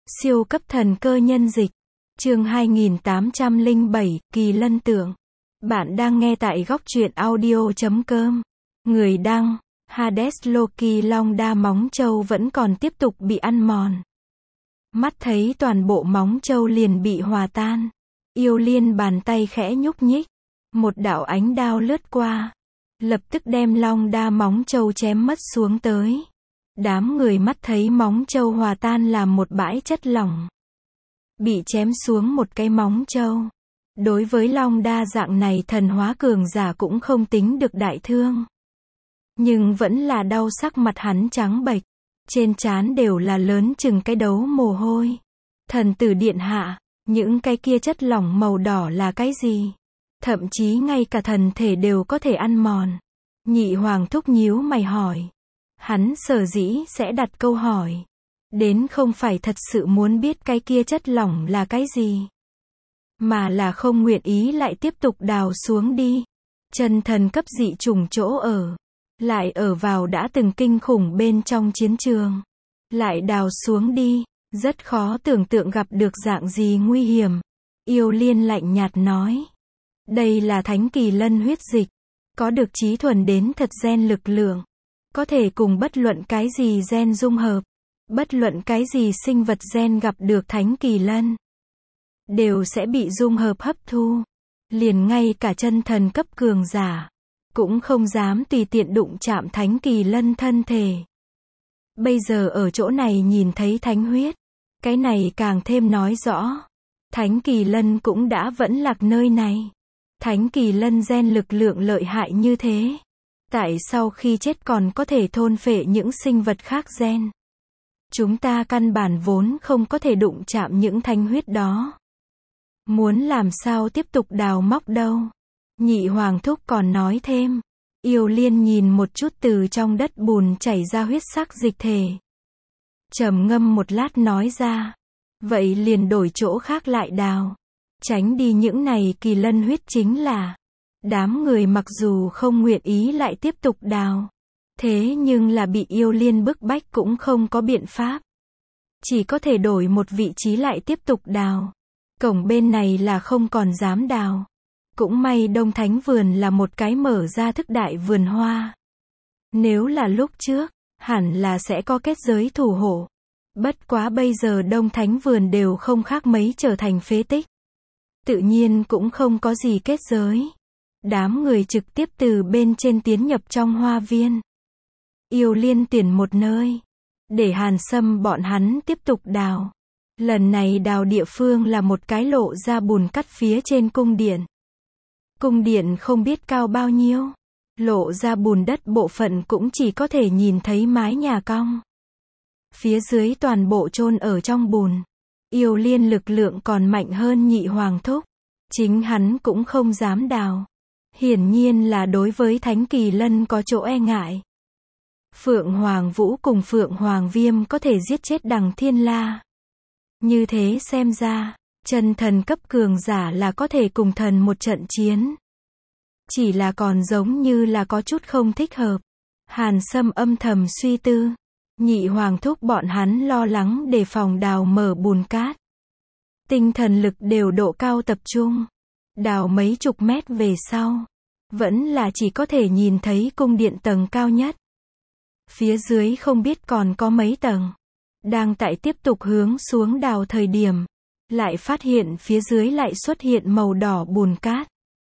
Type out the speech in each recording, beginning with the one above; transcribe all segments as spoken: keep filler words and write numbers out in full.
Siêu cấp thần cơ nhân dịch. Chương hai nghìn tám trăm lẻ bảy, Kỳ Lân Tượng. Bạn đang nghe tại góc truyện audio chấm com. Người đăng, Hades Loki. Long đa móng trâu vẫn còn tiếp tục bị ăn mòn. Mắt thấy toàn bộ móng trâu liền bị hòa tan. Yêu Liên bàn tay khẽ nhúc nhích. Một đạo ánh đao lướt qua. Lập tức đem long đa móng trâu chém mất xuống tới. Đám người mắt thấy móng trâu hòa tan làm một bãi chất lỏng. Bị chém xuống một cái móng trâu. Đối với long đa dạng này thần hóa cường giả cũng không tính được đại thương. Nhưng vẫn là đau, sắc mặt hắn trắng bệch. Trên trán đều là lớn chừng cái đấu mồ hôi. Thần tử điện hạ, những cái kia chất lỏng màu đỏ là cái gì? Thậm chí ngay cả thần thể đều có thể ăn mòn. Nhị hoàng thúc nhíu mày hỏi. Hắn sở dĩ sẽ đặt câu hỏi. Đến không phải thật sự muốn biết cái kia chất lỏng là cái gì. Mà là không nguyện ý lại tiếp tục đào xuống đi. Chân thần cấp dị chủng chỗ ở. Lại ở vào đã từng kinh khủng bên trong chiến trường. Lại đào xuống đi. Rất khó tưởng tượng gặp được dạng gì nguy hiểm. Yêu Liên lạnh nhạt nói. Đây là thánh kỳ lân huyết dịch. Có được trí thuần đến thật gen lực lượng. Có thể cùng bất luận cái gì gen dung hợp. Bất luận cái gì sinh vật gen gặp được thánh kỳ lân. Đều sẽ bị dung hợp hấp thu. Liền ngay cả chân thần cấp cường giả. Cũng không dám tùy tiện đụng chạm thánh kỳ lân thân thể. Bây giờ ở chỗ này nhìn thấy thánh huyết. Cái này càng thêm nói rõ. Thánh kỳ lân cũng đã vẫn lạc nơi này. Thánh kỳ lân gen lực lượng lợi hại như thế. Tại sau khi chết còn có thể thôn phệ những sinh vật khác gen. Chúng ta căn bản vốn không có thể đụng chạm những thánh huyết đó. Muốn làm sao tiếp tục đào móc đâu. Nhị hoàng thúc còn nói thêm. Yêu Liên nhìn một chút từ trong đất bùn chảy ra huyết sắc dịch thể. Trầm ngâm một lát nói ra. Vậy liền đổi chỗ khác lại đào. Tránh đi những này kỳ lân huyết chính là. Đám người mặc dù không nguyện ý lại tiếp tục đào. Thế nhưng là bị Yêu Liên bức bách cũng không có biện pháp. Chỉ có thể đổi một vị trí lại tiếp tục đào. Cổng bên này là không còn dám đào. Cũng may Đông Thánh Vườn là một cái mở ra thức đại vườn hoa. Nếu là lúc trước, hẳn là sẽ có kết giới thủ hộ. Bất quá bây giờ Đông Thánh Vườn đều không khác mấy trở thành phế tích. Tự nhiên cũng không có gì kết giới. Đám người trực tiếp từ bên trên tiến nhập trong hoa viên. Yêu Liên tuyển một nơi. Để Hàn Sâm bọn hắn tiếp tục đào. Lần này đào địa phương là một cái lộ ra bùn cắt phía trên cung điện. Cung điện không biết cao bao nhiêu. Lộ ra bùn đất bộ phận cũng chỉ có thể nhìn thấy mái nhà cong. Phía dưới toàn bộ chôn ở trong bùn. Yêu Liên lực lượng còn mạnh hơn nhị hoàng thúc. Chính hắn cũng không dám đào. Hiển nhiên là đối với thánh kỳ lân có chỗ e ngại. Phượng Hoàng Vũ cùng Phượng Hoàng Viêm có thể giết chết Đằng Thiên La. Như thế xem ra, chân thần cấp cường giả là có thể cùng thần một trận chiến. Chỉ là còn giống như là có chút không thích hợp. Hàn Sâm âm thầm suy tư. Nhị hoàng thúc bọn hắn lo lắng đề phòng đào mở bùn cát. Tinh thần lực đều độ cao tập trung. Đào mấy chục mét về sau. Vẫn là chỉ có thể nhìn thấy cung điện tầng cao nhất. Phía dưới không biết còn có mấy tầng. Đang tại tiếp tục hướng xuống đào thời điểm. Lại phát hiện phía dưới lại xuất hiện màu đỏ bùn cát.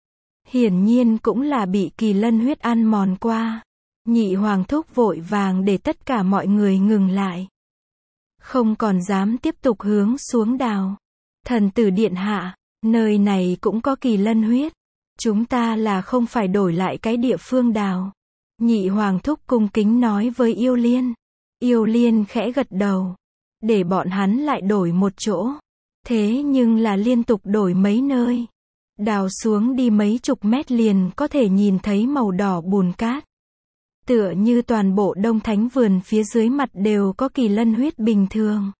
Hiển nhiên cũng là bị kỳ lân huyết ăn mòn qua. Nhị hoàng thúc vội vàng để tất cả mọi người ngừng lại. Không còn dám tiếp tục hướng xuống đào. Thần tử điện hạ, nơi này cũng có kỳ lân huyết. Chúng ta là không phải đổi lại cái địa phương đào. Nhị hoàng thúc cung kính nói với Yêu Liên. Yêu Liên khẽ gật đầu. Để bọn hắn lại đổi một chỗ. Thế nhưng là liên tục đổi mấy nơi. Đào xuống đi mấy chục mét liền có thể nhìn thấy màu đỏ bùn cát. Tựa như toàn bộ Đông Thánh Vườn phía dưới mặt đều có kỳ lân huyết bình thường.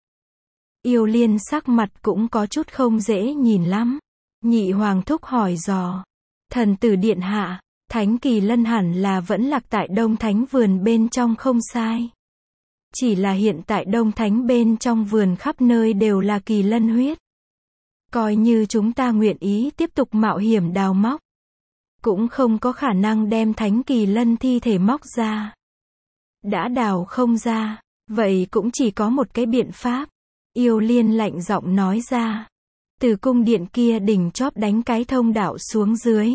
Yêu Liên sắc mặt cũng có chút không dễ nhìn lắm. Nhị hoàng thúc hỏi dò. Thần tử điện hạ, thánh kỳ lân hẳn là vẫn lạc tại Đông Thánh Vườn bên trong không sai. Chỉ là hiện tại Đông Thánh bên trong vườn khắp nơi đều là kỳ lân huyết. Coi như chúng ta nguyện ý tiếp tục mạo hiểm đào móc, cũng không có khả năng đem thánh kỳ lân thi thể móc ra. Đã đào không ra, vậy cũng chỉ có một cái biện pháp. Yêu Liên lạnh giọng nói ra. Từ cung điện kia đỉnh chóp đánh cái thông đạo xuống dưới.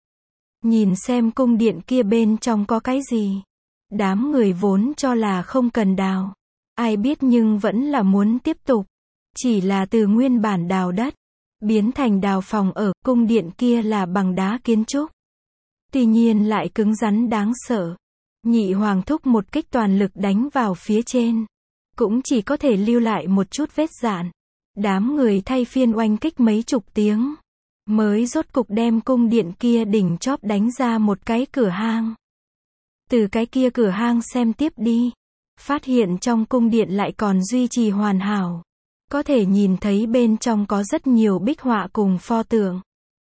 Nhìn xem cung điện kia bên trong có cái gì. Đám người vốn cho là không cần đào. Ai biết nhưng vẫn là muốn tiếp tục. Chỉ là từ nguyên bản đào đất, biến thành đào phòng ở, cung điện kia là bằng đá kiến trúc. Tuy nhiên lại cứng rắn đáng sợ. Nhị hoàng thúc một kích toàn lực đánh vào phía trên. Cũng chỉ có thể lưu lại một chút vết dạn. Đám người thay phiên oanh kích mấy chục tiếng. Mới rốt cục đem cung điện kia đỉnh chóp đánh ra một cái cửa hang. Từ cái kia cửa hang xem tiếp đi. Phát hiện trong cung điện lại còn duy trì hoàn hảo. Có thể nhìn thấy bên trong có rất nhiều bích họa cùng pho tượng.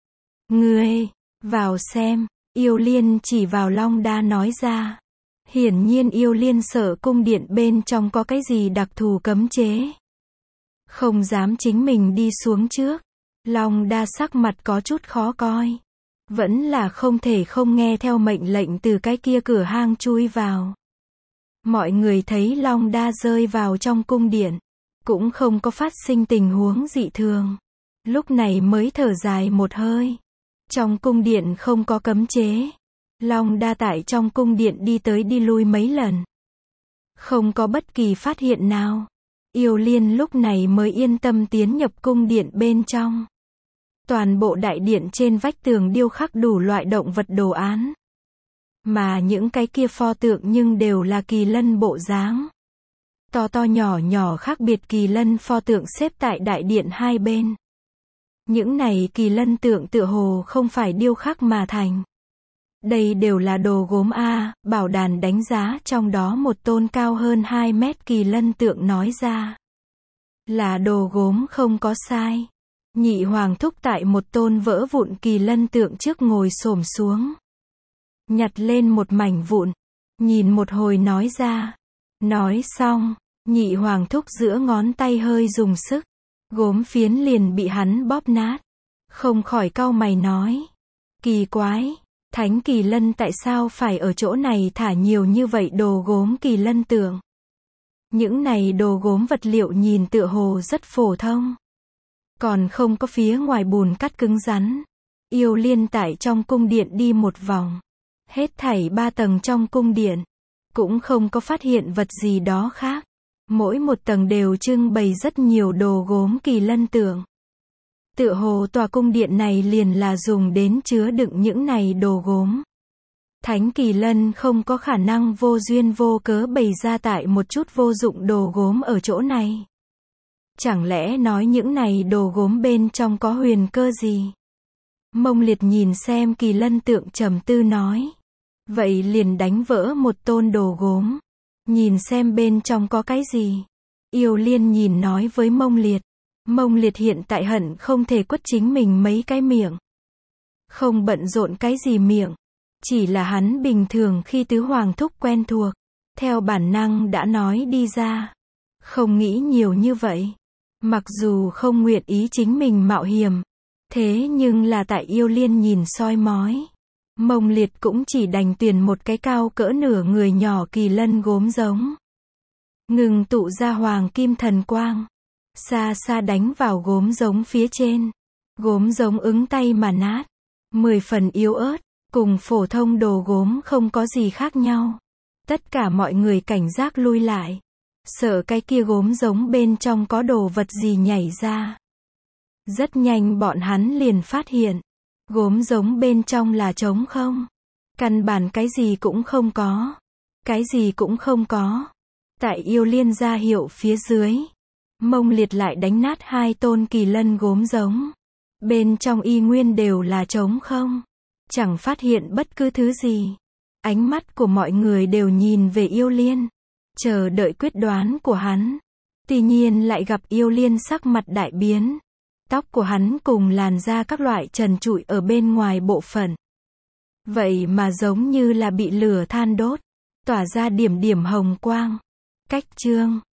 Ngươi, vào xem. Yêu Liên chỉ vào Long Đa nói ra. Hiển nhiên Yêu Liên sợ cung điện bên trong có cái gì đặc thù cấm chế. Không dám chính mình đi xuống trước. Long Đa sắc mặt có chút khó coi. Vẫn là không thể không nghe theo mệnh lệnh từ cái kia cửa hang chui vào. Mọi người thấy Long Đa rơi vào trong cung điện. Cũng không có phát sinh tình huống dị thường. Lúc này mới thở dài một hơi. Trong cung điện không có cấm chế. Long Đa tại trong cung điện đi tới đi lui mấy lần. Không có bất kỳ phát hiện nào. Yêu Liên lúc này mới yên tâm tiến nhập cung điện bên trong. Toàn bộ đại điện trên vách tường điêu khắc đủ loại động vật đồ án. Mà những cái kia pho tượng nhưng đều là kỳ lân bộ dáng. To to nhỏ nhỏ khác biệt kỳ lân pho tượng xếp tại đại điện hai bên. Những này kỳ lân tượng tựa hồ không phải điêu khắc mà thành. Đây đều là đồ gốm a, Bảo Đàn đánh giá trong đó một tôn cao hơn hai mét kỳ lân tượng nói ra. Là đồ gốm không có sai. Nhị hoàng thúc tại một tôn vỡ vụn kỳ lân tượng trước ngồi xổm xuống. Nhặt lên một mảnh vụn. Nhìn một hồi nói ra. Nói xong, nhị hoàng thúc giữa ngón tay hơi dùng sức. Gốm phiến liền bị hắn bóp nát. Không khỏi cau mày nói. Kỳ quái. Thánh kỳ lân tại sao phải ở chỗ này thả nhiều như vậy đồ gốm kỳ lân tượng? Những này đồ gốm vật liệu nhìn tựa hồ rất phổ thông. Còn không có phía ngoài bùn cắt cứng rắn. Yêu Liên tại trong cung điện đi một vòng. Hết thảy ba tầng trong cung điện. Cũng không có phát hiện vật gì đó khác. Mỗi một tầng đều trưng bày rất nhiều đồ gốm kỳ lân tượng. Tựa hồ tòa cung điện này liền là dùng đến chứa đựng những này đồ gốm. Thánh kỳ lân không có khả năng vô duyên vô cớ bày ra tại một chút vô dụng đồ gốm ở chỗ này. Chẳng lẽ nói những này đồ gốm bên trong có huyền cơ gì? Mông Liệt nhìn xem kỳ lân tượng trầm tư nói. Vậy liền đánh vỡ một tôn đồ gốm. Nhìn xem bên trong có cái gì. Yêu Liên nhìn nói với Mông Liệt. Mông Liệt hiện tại hận không thể quất chính mình mấy cái miệng. Không bận rộn cái gì miệng. Chỉ là hắn bình thường khi tứ hoàng thúc quen thuộc. Theo bản năng đã nói đi ra. Không nghĩ nhiều như vậy. Mặc dù không nguyện ý chính mình mạo hiểm. Thế nhưng là tại Yêu Liên nhìn soi mói. Mông Liệt cũng chỉ đành tuyển một cái cao cỡ nửa người nhỏ kỳ lân gốm giống. Ngừng tụ ra hoàng kim thần quang. Xa xa đánh vào gốm giống phía trên. Gốm giống ứng tay mà nát. Mười phần yếu ớt. Cùng phổ thông đồ gốm không có gì khác nhau. Tất cả mọi người cảnh giác lui lại. Sợ cái kia gốm giống bên trong có đồ vật gì nhảy ra. Rất nhanh bọn hắn liền phát hiện. Gốm giống bên trong là trống không. Căn bản cái gì cũng không có. Cái gì cũng không có. Tại Yêu Liên ra hiệu phía dưới. Mông Liệt lại đánh nát hai tôn kỳ lân gốm giống. Bên trong y nguyên đều là trống không. Chẳng phát hiện bất cứ thứ gì. Ánh mắt của mọi người đều nhìn về Yêu Liên. Chờ đợi quyết đoán của hắn. Tuy nhiên lại gặp Yêu Liên sắc mặt đại biến. Tóc của hắn cùng làn da các loại trần trụi ở bên ngoài bộ phận. Vậy mà giống như là bị lửa than đốt. Tỏa ra điểm điểm hồng quang. Cách chương